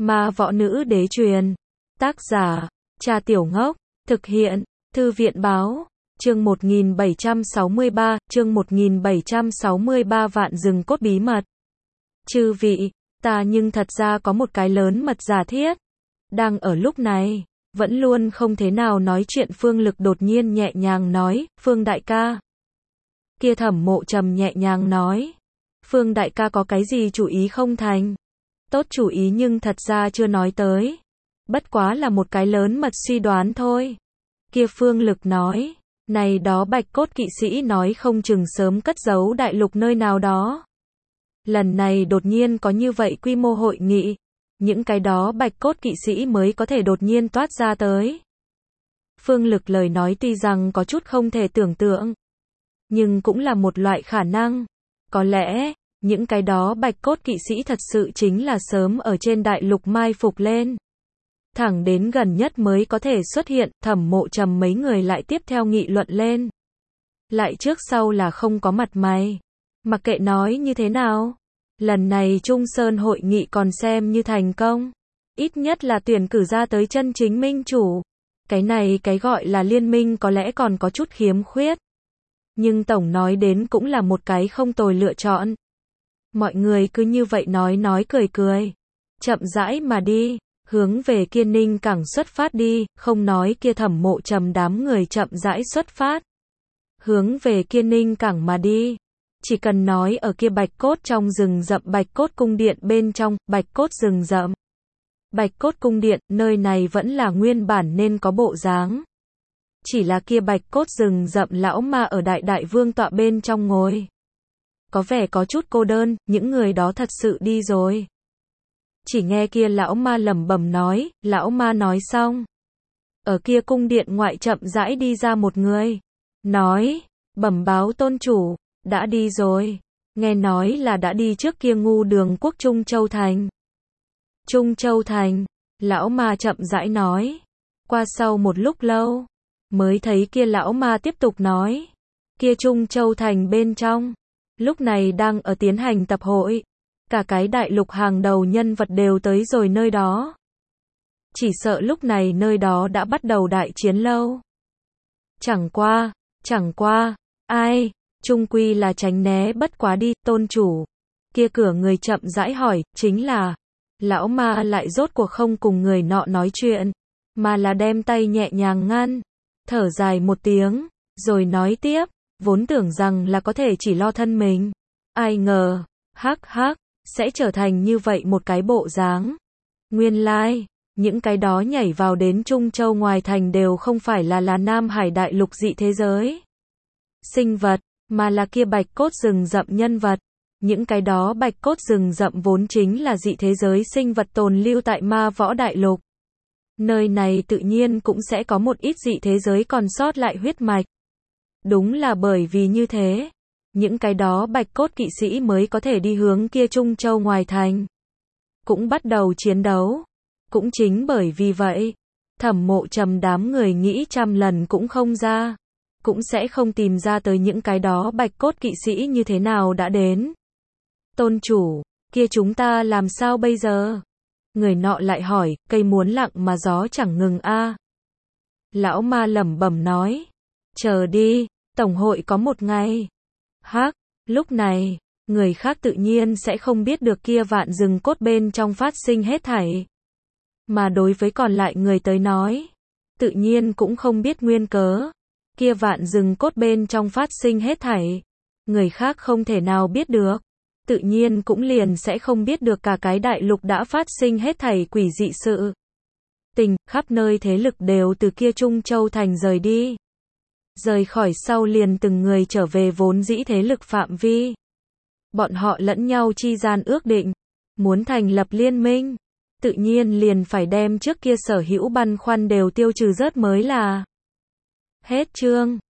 Ma võ nữ đế truyền. Tác giả, Cha Tiểu Ngốc. Thực hiện, Thư viện báo. Chương 1763, chương 1763 Vạn rừng cốt bí mật. Chư vị, ta nhưng thật ra có một cái lớn mật giả thiết. Đang ở lúc này, vẫn luôn không thế nào nói chuyện Phương Lực đột nhiên nhẹ nhàng nói, Phương đại ca. Kia Thẩm Mộ Trầm nhẹ nhàng nói, Phương đại ca có cái gì chủ ý không thành? Tốt chủ ý nhưng thật ra chưa nói tới. Bất quá là một cái lớn mật suy đoán thôi. Kia Phương Lực nói, này đó bạch cốt kỵ sĩ nói không chừng sớm cất giấu đại lục nơi nào đó. Lần này đột nhiên có như vậy quy mô hội nghị, những cái đó bạch cốt kỵ sĩ mới có thể đột nhiên toát ra tới. Phương Lực lời nói tuy rằng có chút không thể tưởng tượng, nhưng cũng là một loại khả năng. Có lẽ, những cái đó bạch cốt kỵ sĩ thật sự chính là sớm ở trên đại lục mai phục lên. Thẳng đến gần nhất mới có thể xuất hiện, Thẩm Mộ Trầm mấy người lại tiếp theo nghị luận lên. Lại trước sau là không có mặt mày. Mặc kệ nói như thế nào, lần này Trung Sơn hội nghị còn xem như thành công. Ít nhất là tuyển cử ra tới chân chính minh chủ. Cái này cái gọi là liên minh có lẽ còn có chút khiếm khuyết. Nhưng tổng nói đến cũng là một cái không tồi lựa chọn. Mọi người cứ như vậy nói cười cười. Chậm rãi mà đi, hướng về kia Ninh Cảng xuất phát đi, không nói kia Thẩm Mộ Trầm đám người chậm rãi xuất phát. Hướng về kia Ninh Cảng mà đi. Chỉ cần nói ở kia bạch cốt trong rừng rậm bạch cốt cung điện bên trong, bạch cốt rừng rậm. Bạch cốt cung điện, nơi này vẫn là nguyên bản nên có bộ dáng. Chỉ là kia bạch cốt rừng rậm lão ma ở đại vương tọa bên trong ngồi. Có vẻ có chút cô đơn, những người đó thật sự đi rồi. Chỉ nghe kia lão ma lẩm bẩm nói, lão ma nói xong. Ở kia cung điện ngoại chậm rãi đi ra một người. Nói, bẩm báo tôn chủ, đã đi rồi. Nghe nói là đã đi trước kia ngu đường quốc Trung Châu Thành. Trung Châu Thành, lão ma chậm rãi nói. Qua sau một lúc lâu, mới thấy kia lão ma tiếp tục nói. Kia Trung Châu Thành bên trong, lúc này đang ở tiến hành tập hội. Cả cái đại lục hàng đầu nhân vật đều tới rồi nơi đó. Chỉ sợ lúc này nơi đó đã bắt đầu đại chiến lâu. Chẳng qua, ai, chung quy là tránh né bất quá đi, tôn chủ. Kia cửa người chậm rãi hỏi, chính là, lão ma lại rốt cuộc không cùng người nọ nói chuyện, mà là đem tay nhẹ nhàng ngăn, thở dài một tiếng, rồi nói tiếp, vốn tưởng rằng là có thể chỉ lo thân mình. Ai ngờ, hắc, sẽ trở thành như vậy một cái bộ dáng. Nguyên lai, những cái đó nhảy vào đến Trung Châu ngoài thành đều không phải là Nam Hải đại lục dị thế giới sinh vật, mà là kia bạch cốt rừng rậm nhân vật. Những cái đó bạch cốt rừng rậm vốn chính là dị thế giới sinh vật tồn lưu tại ma võ đại lục. Nơi này tự nhiên cũng sẽ có một ít dị thế giới còn sót lại huyết mạch. Đúng là bởi vì như thế, những cái đó bạch cốt kỵ sĩ mới có thể đi hướng kia Trung Châu ngoài thành. Cũng bắt đầu chiến đấu. Cũng chính bởi vì vậy, Thẩm Mộ Trầm đám người nghĩ trăm lần cũng không ra. Cũng sẽ không tìm ra tới những cái đó bạch cốt kỵ sĩ như thế nào đã đến. Tôn chủ, kia chúng ta làm sao bây giờ? Người nọ lại hỏi, cây muốn lặng mà gió chẳng ngừng a. Lão ma lẩm bẩm nói, chờ đi, tổng hội có một ngày. Hắc, lúc này, người khác tự nhiên sẽ không biết được kia vạn rừng cốt bên trong phát sinh hết thảy. Mà đối với còn lại người tới nói, tự nhiên cũng không biết nguyên cớ. Kia vạn rừng cốt bên trong phát sinh hết thảy, người khác không thể nào biết được. Tự nhiên cũng liền sẽ không biết được cả cái đại lục đã phát sinh hết thảy quỷ dị sự. Tình, khắp nơi thế lực đều từ kia Trung Châu Thành rời đi. Rời khỏi sau liền từng người trở về vốn dĩ thế lực phạm vi. Bọn họ lẫn nhau chi gian ước định, muốn thành lập liên minh. Tự nhiên liền phải đem trước kia sở hữu băn khoăn đều tiêu trừ rớt mới là. Hết chương.